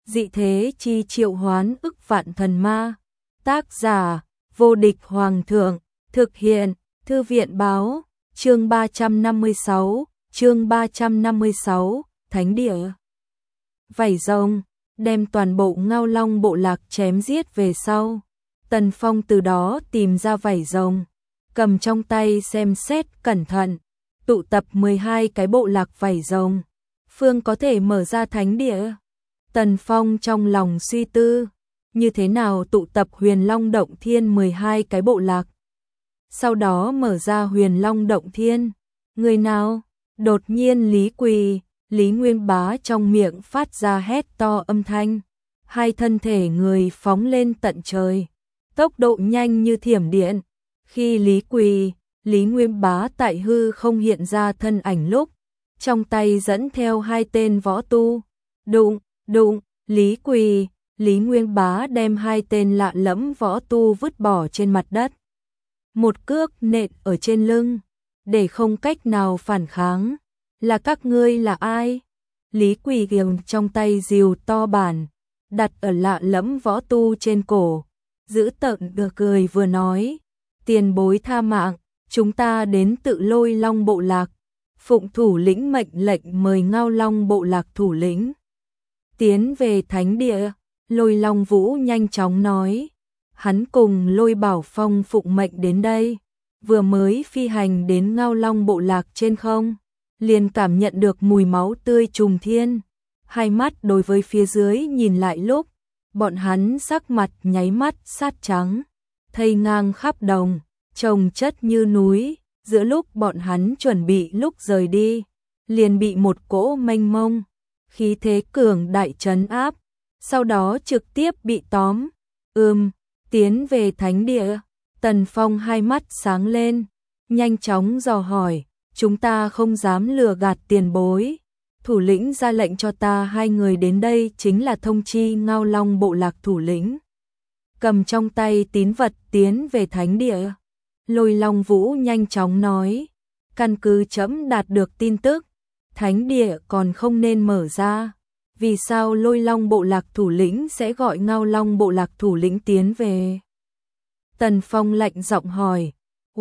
dị thế chi triệu hoán ức vạn thần ma. Tác giả, vô địch hoàng thượng, thực hiện, thư viện báo, chương 356, Thánh địa. Vảy rồng, đem toàn bộ Ngao Long bộ lạc chém giết về sau. Tần Phong từ đó tìm ra vảy rồng, cầm trong tay xem xét cẩn thận, tụ tập 12 cái bộ lạc vảy rồng. Phương có thể mở ra thánh địa. Tần Phong trong lòng suy tư, như thế nào tụ tập Huyền Long Động Thiên 12 cái bộ lạc. Sau đó mở ra Huyền Long Động Thiên. Người nào? Đột nhiên Lý Quỳ, Lý Nguyên Bá trong miệng phát ra hét to âm thanh. Hai thân thể người phóng lên tận trời, tốc độ nhanh như thiểm điện. Khi Lý Quỳ, Lý Nguyên Bá tại hư không hiện ra thân ảnh lúc, trong tay dẫn theo hai tên võ tu. Đụng, Lý Quỳ, Lý Nguyên Bá đem hai tên lạ lẫm võ tu vứt bỏ trên mặt đất. Một cước nện ở trên lưng, để không cách nào phản kháng. Là các ngươi là ai? Lý Quỳ giằng trong tay rìu to bản, đặt ở lạ lẫm võ tu trên cổ, giữ tợn vừa cười vừa nói. Tiền bối tha mạng, chúng ta đến tự Lôi Long bộ lạc. Phụng thủ lĩnh mệnh lệnh mời Ngao Long bộ lạc thủ lĩnh tiến về thánh địa. Lôi Long Vũ nhanh chóng nói. Hắn cùng Lôi Bảo Phong phụng mệnh đến đây, vừa mới phi hành đến Ngao Long bộ lạc trên không, liền cảm nhận được mùi máu tươi trùng thiên. Hai mắt đối với phía dưới nhìn lại lúc, bọn hắn sắc mặt nháy mắt sát trắng, thây ngang khắp đồng, chồng chất như núi. Giữa lúc bọn hắn chuẩn bị lúc rời đi, liền bị một cỗ mênh mông, khí thế cường đại trấn áp, sau đó trực tiếp bị tóm. Tiến về thánh địa. Tần Phong hai mắt sáng lên, nhanh chóng dò hỏi. Chúng ta không dám lừa gạt tiền bối. Thủ lĩnh ra lệnh cho ta hai người đến đây chính là thông chi Ngao Long bộ lạc thủ lĩnh. Cầm trong tay tín vật tiến về thánh địa. Lôi Long Vũ nhanh chóng nói. Căn cứ trẫm đạt được tin tức, thánh địa còn không nên mở ra. Vì sao Lôi Long bộ lạc thủ lĩnh sẽ gọi Ngao Long bộ lạc thủ lĩnh tiến về? Tần Phong lạnh giọng hỏi.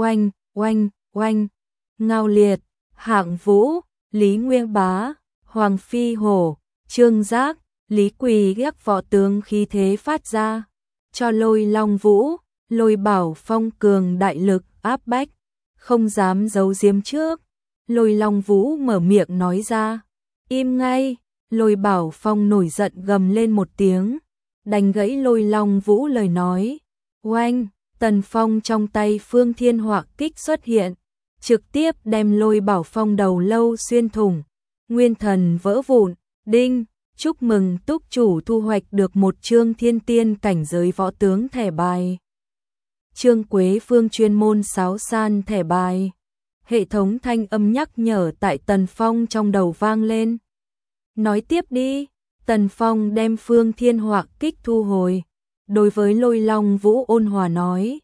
Oanh. Ngao Liệt, Hạng Vũ, Lý Nguyên Bá, Hoàng Phi Hổ, Trương Giác, Lý Quỳ gác võ tướng khí thế phát ra, cho Lôi Long Vũ, Lôi Bảo Phong cường đại lực áp bách, không dám giấu giếm trước. Lôi Long Vũ mở miệng nói ra. Im ngay. Lôi Bảo Phong nổi giận gầm lên một tiếng, đánh gãy Lôi Long Vũ lời nói. Oanh, Tần Phong trong tay Phương Thiên Họa kích xuất hiện, trực tiếp đem Lôi Bảo Phong đầu lâu xuyên thủng, nguyên thần vỡ vụn. Đinh, chúc mừng túc chủ thu hoạch được một chương thiên tiên cảnh giới võ tướng thẻ bài. Trương Quế Phương chuyên môn sáo san thẻ bài. Hệ thống thanh âm nhắc nhở tại Tần Phong trong đầu vang lên. Nói tiếp đi. Tần Phong đem Phương Thiên Họa kích thu hồi, đối với Lôi Long Vũ ôn hòa nói.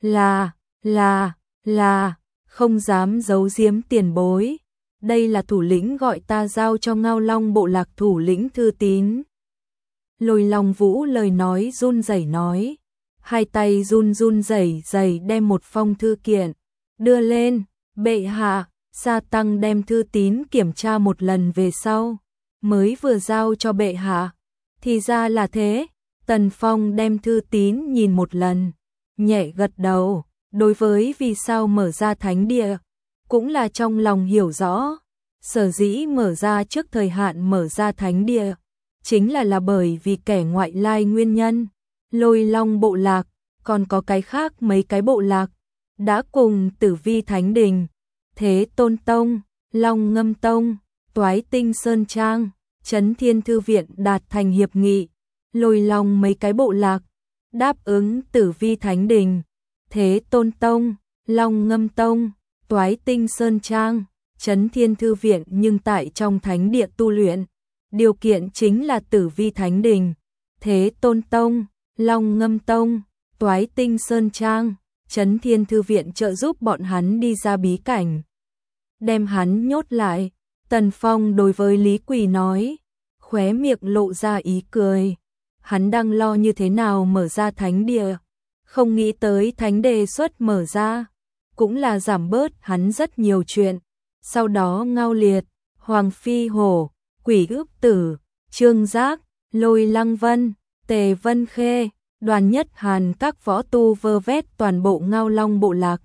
Là, không dám giấu giếm tiền bối. Đây là thủ lĩnh gọi ta giao cho Ngao Long bộ lạc thủ lĩnh thư tín. Lôi Long Vũ lời nói run rẩy nói. Hai tay run rẩy đem một phong thư kiện đưa lên. Bệ hạ. Sa Tăng đem thư tín kiểm tra một lần về sau, mới vừa giao cho bệ hạ. Thì ra là thế. Tần Phong đem thư tín nhìn một lần, nhẹ gật đầu. Đối với vì sao mở ra thánh địa, cũng là trong lòng hiểu rõ. Sở dĩ mở ra trước thời hạn mở ra thánh địa, chính là bởi vì kẻ ngoại lai nguyên nhân. Lôi Long bộ lạc, còn có cái khác mấy cái bộ lạc, đã cùng Tử Vi Thánh Đình, Thế Tôn Tông, Long Ngâm Tông, Toái Tinh Sơn Trang, Trấn Thiên Thư Viện đạt thành hiệp nghị. Lôi Long mấy cái bộ lạc đáp ứng Tử Vi Thánh Đình, Thế Tôn Tông, Long Ngâm Tông, Toái Tinh Sơn Trang, Trấn Thiên Thư Viện, nhưng tại trong thánh địa tu luyện. Điều kiện chính là Tử Vi Thánh Đình, Thế Tôn Tông, Long Ngâm Tông, Toái Tinh Sơn Trang, Trấn Thiên Thư Viện trợ giúp bọn hắn đi ra bí cảnh, đem hắn nhốt lại. Tần Phong đối với Lý Quỳ nói. khóe miệng lộ ra ý cười. Hắn đang lo như thế nào mở ra thánh địa, không nghĩ tới thánh đề xuất mở ra, cũng là giảm bớt hắn rất nhiều chuyện. Sau đó Ngao Liệt, Hoàng Phi Hổ, Quỷ Ước Tử, Trương Giác, Lôi Lăng Vân, Tề Vân Khê, Đoàn Nhất Hàn các võ tu vơ vét toàn bộ Ngao Long bộ lạc,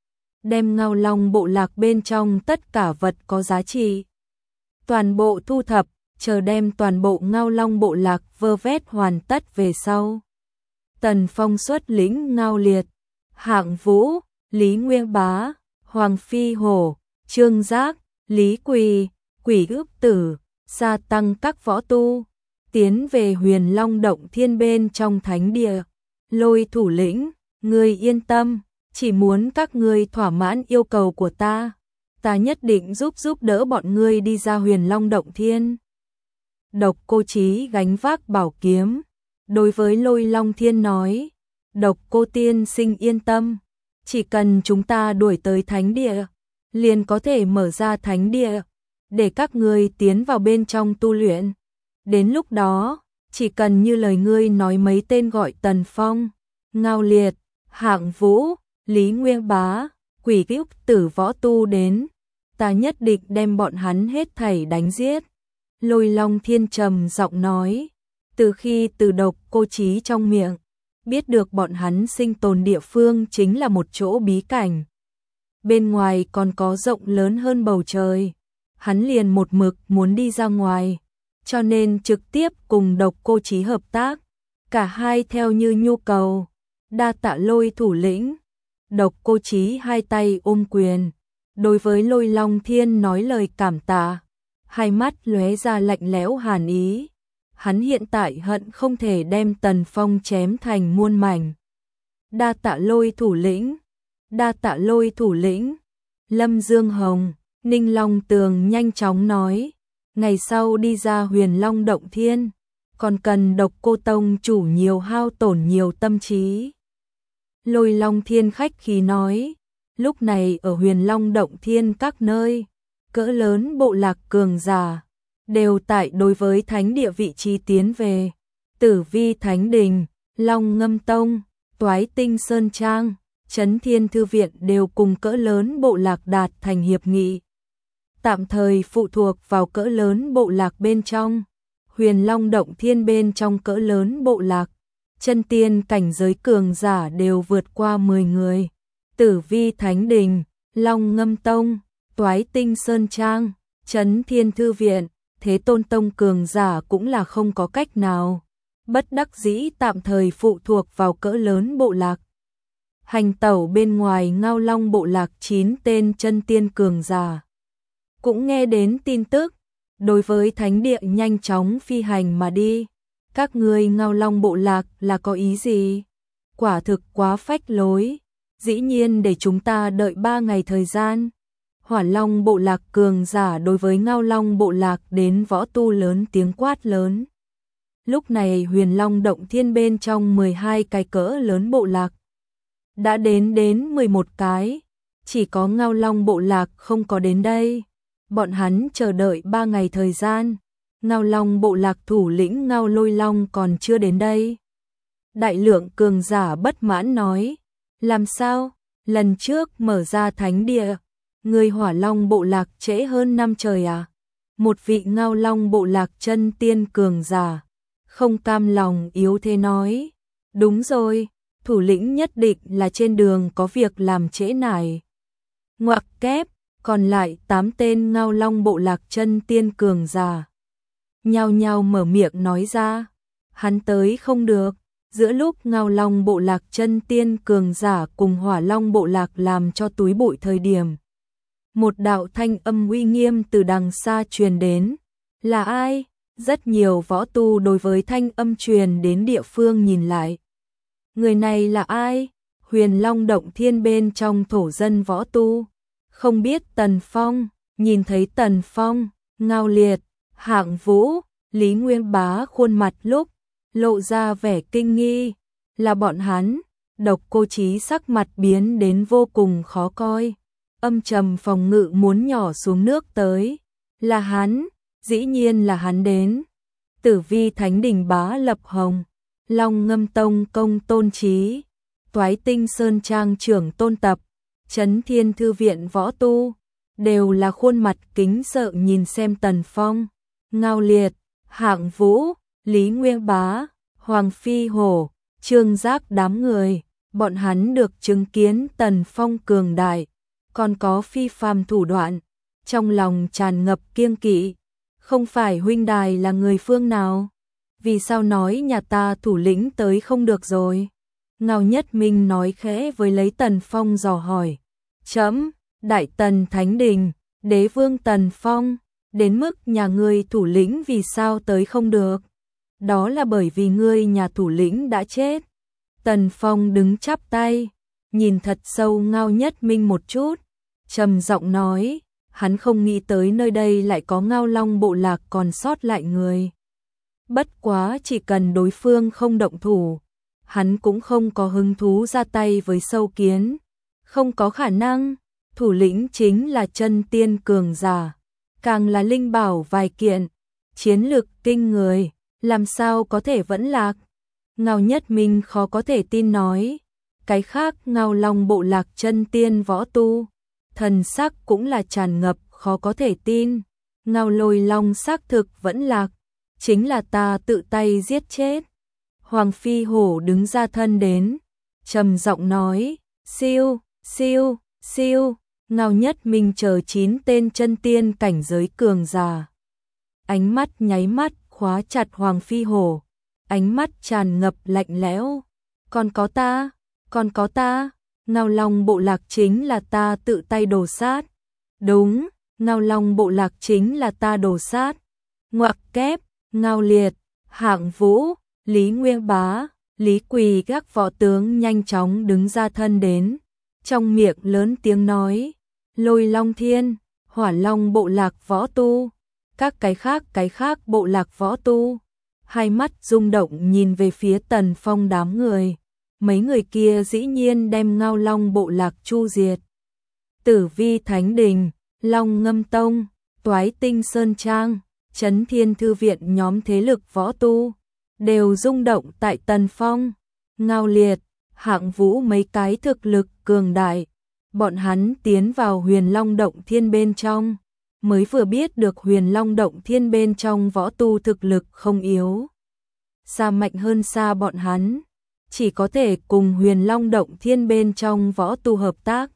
đem Ngao Long bộ lạc bên trong tất cả vật có giá trị toàn bộ thu thập, chờ đem toàn bộ Ngao Long bộ lạc vơ vét hoàn tất về sau. Tần Phong xuất lĩnh Ngao Liệt, Hạng Vũ, Lý Nguyên Bá, Hoàng Phi Hổ, Trương Giác, Lý Quỳ, Quỷ Ước Tử, gia tăng các võ tu, tiến về Huyền Long Động Thiên bên trong thánh địa. Lôi thủ lĩnh, ngươi yên tâm, chỉ muốn các ngươi thỏa mãn yêu cầu của ta nhất định giúp đỡ bọn ngươi đi ra Huyền Long Động Thiên. Độc Cô Chí gánh vác bảo kiếm, đối với Lôi Long Thiên nói, Độc Cô tiên sinh yên tâm, chỉ cần chúng ta đuổi tới thánh địa, liền có thể mở ra thánh địa, để các ngươi tiến vào bên trong tu luyện. Đến lúc đó, chỉ cần như lời ngươi nói mấy tên gọi Tần Phong, Ngao Liệt, Hạng Vũ, Lý Nguyên Bá, Quỷ Ước Tử võ tu đến, ta nhất định đem bọn hắn hết thảy đánh giết. Lôi Long Thiên trầm giọng nói, từ khi từ Độc Cô Chí trong miệng, biết được bọn hắn sinh tồn địa phương chính là một chỗ bí cảnh. Bên ngoài còn có rộng lớn hơn bầu trời, hắn liền một mực muốn đi ra ngoài, cho nên trực tiếp cùng Độc Cô Chí hợp tác, cả hai theo như nhu cầu. Đa tạ Lôi thủ lĩnh. Độc Cô Chí hai tay ôm quyền, đối với Lôi Long Thiên nói lời cảm tạ, hai mắt lóe ra lạnh lẽo hàn ý. Hắn hiện tại hận không thể đem Tần Phong chém thành muôn mảnh. Đa tạ Lôi thủ lĩnh, đa tạ Lôi thủ lĩnh. Lâm Dương Hồng, Ninh Long Tường nhanh chóng nói, ngày sau đi ra Huyền Long Động Thiên, còn cần Độc Cô tông chủ nhiều hao tổn nhiều tâm trí. Lôi Long Thiên khách khí nói, lúc này ở Huyền Long Động Thiên các nơi, cỡ lớn bộ lạc cường giả, đều tại đối với thánh địa vị trí tiến về. Tử Vi Thánh Đình, Long Ngâm Tông, Toái Tinh Sơn Trang, Chấn Thiên Thư Viện đều cùng cỡ lớn bộ lạc đạt thành hiệp nghị. Tạm thời phụ thuộc vào cỡ lớn bộ lạc bên trong, Huyền Long Động Thiên bên trong cỡ lớn bộ lạc, chân tiên cảnh giới cường giả đều vượt qua 10 người. Tử Vi Thánh Đình, Long Ngâm Tông, Toái Tinh Sơn Trang, Chấn Thiên Thư Viện, Thế Tôn Tông cường giả cũng là không có cách nào, bất đắc dĩ tạm thời phụ thuộc vào cỡ lớn bộ lạc. Hành tẩu bên ngoài Ngao Long bộ lạc 9 tên chân tiên cường giả, cũng nghe đến tin tức, đối với thánh địa nhanh chóng phi hành mà đi. Các ngươi Ngao Long bộ lạc là có ý gì? Quả thực quá phách lối, dĩ nhiên để chúng ta đợi 3 ngày thời gian. Hỏa Long bộ lạc cường giả đối với Ngao Long bộ lạc đến võ tu lớn tiếng quát lớn. Lúc này Huyền Long Động Thiên bên trong 12 cái cỡ lớn bộ lạc đã đến 11 cái, chỉ có Ngao Long bộ lạc không có đến đây. Bọn hắn chờ đợi 3 ngày thời gian, Ngao Long bộ lạc thủ lĩnh Ngao Lôi Long còn chưa đến đây. Đại lượng cường giả bất mãn nói, làm sao, lần trước mở ra thánh địa, người Hỏa Long bộ lạc trễ hơn 5 trời à? Một vị Ngao Long bộ lạc chân tiên cường giả, không cam lòng yếu thế nói, đúng rồi, thủ lĩnh nhất định là trên đường có việc làm trễ nải. Ngoặc kép, còn lại 8 tên Ngao Long bộ lạc chân tiên cường giả nhao nhao mở miệng nói ra, hắn tới không được. Giữa lúc Ngao Long bộ lạc chân tiên cường giả cùng Hỏa Long bộ lạc làm cho túi bụi thời điểm, một đạo thanh âm uy nghiêm từ đằng xa truyền đến. Là ai? Rất nhiều võ tu đối với thanh âm truyền đến địa phương nhìn lại. Người này là ai? Huyền Long Động Thiên bên trong thổ dân võ tu. Không biết Tần Phong. Nhìn thấy Tần Phong, Ngao Liệt, Hạng Vũ, Lý Nguyên Bá khuôn mặt lúc lộ ra vẻ kinh nghi. Là bọn hắn. Độc Cô Chí sắc mặt biến đến vô cùng khó coi, âm trầm phòng ngự muốn nhỏ xuống nước tới. Là hắn, dĩ nhiên là hắn đến. Tử Vi Thánh Đình Bá Lập Hồng, Long Ngâm Tông Công Tôn Trí, Toái Tinh Sơn Trang Trưởng Tôn Tập, Chấn Thiên Thư Viện Võ Tu, đều là khuôn mặt kính sợ nhìn xem Tần Phong. Ngao Liệt, Hạng Vũ, Lý Nguyên Bá, Hoàng Phi Hổ, Trương Giác đám người, bọn hắn được chứng kiến Tần Phong cường đại, còn có phi phàm thủ đoạn, trong lòng tràn ngập kiêng kỵ. Không phải huynh đài là người phương nào? Vì sao nói nhà ta thủ lĩnh tới không được rồi? Ngao Nhất Minh nói khẽ với lấy Tần Phong dò hỏi. Chấm, Đại Tần Thánh Đình, Đế Vương Tần Phong, đến mức nhà ngươi thủ lĩnh vì sao tới không được? Đó là bởi vì ngươi nhà thủ lĩnh đã chết. Tần Phong đứng chắp tay, nhìn thật sâu Ngao Nhất Minh một chút, trầm giọng nói, hắn không nghĩ tới nơi đây lại có Ngao Long bộ lạc còn sót lại người. Bất quá chỉ cần đối phương không động thủ, hắn cũng không có hứng thú ra tay với sâu kiến. Không có khả năng, thủ lĩnh chính là chân tiên cường giả, càng là linh bảo vài kiện, chiến lực kinh người, làm sao có thể vẫn lạc. Ngao Nhất Minh khó có thể tin nói, cái khác Ngao Long bộ lạc chân tiên võ tu, thần sắc cũng là tràn ngập khó có thể tin. Ngao Lôi Long xác thực vẫn lạc, chính là ta tự tay giết chết. Hoàng Phi Hổ đứng ra thân đến, trầm giọng nói, siêu, siêu, siêu. Ngao Nhất Minh chờ 9 tên chân tiên cảnh giới cường giả. Ánh mắt nháy mắt khóa chặt Hoàng Phi Hổ, ánh mắt tràn ngập lạnh lẽo. Còn có ta, còn có ta, Ngao Long bộ lạc chính là ta tự tay đổ sát. Đúng, Ngao Long bộ lạc chính là ta đổ sát. Ngoặc kép, Ngao Liệt, Hạng Vũ, Lý Nguyên Bá, Lý Quỳ các võ tướng nhanh chóng đứng ra thân đến, trong miệng lớn tiếng nói, Lôi Long Thiên, Hỏa Long bộ lạc võ tu, các cái khác bộ lạc võ tu, hai mắt rung động nhìn về phía Tần Phong đám người, mấy người kia dĩ nhiên đem Ngao Long bộ lạc chu diệt. Tử Vi Thánh Đình, Long Ngâm Tông, Toái Tinh Sơn Trang, Chấn Thiên Thư Viện nhóm thế lực võ tu, đều rung động tại Tần Phong. Ngao Liệt, Hạng Vũ mấy cái thực lực cường đại, bọn hắn tiến vào Huyền Long Động Thiên bên trong, mới vừa biết được Huyền Long Động Thiên bên trong võ tu thực lực không yếu, xa mạnh hơn xa bọn hắn, chỉ có thể cùng Huyền Long Động Thiên bên trong võ tu hợp tác.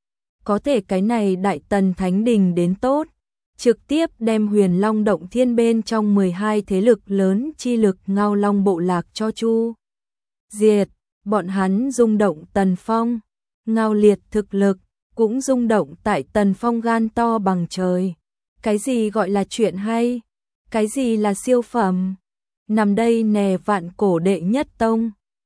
Có thể cái này Đại Tần Thánh Đình đến tốt, trực tiếp đem Huyền Long Động Thiên bên trong 12 thế lực lớn chi lực Ngao Long bộ lạc cho chu diệt. Bọn hắn rung động Tần Phong, Ngao Liệt thực lực cũng rung động tại Tần Phong gan to bằng trời. Cái gì gọi là chuyện hay? Cái gì là siêu phẩm? Nằm đây nè vạn cổ đệ nhất tông.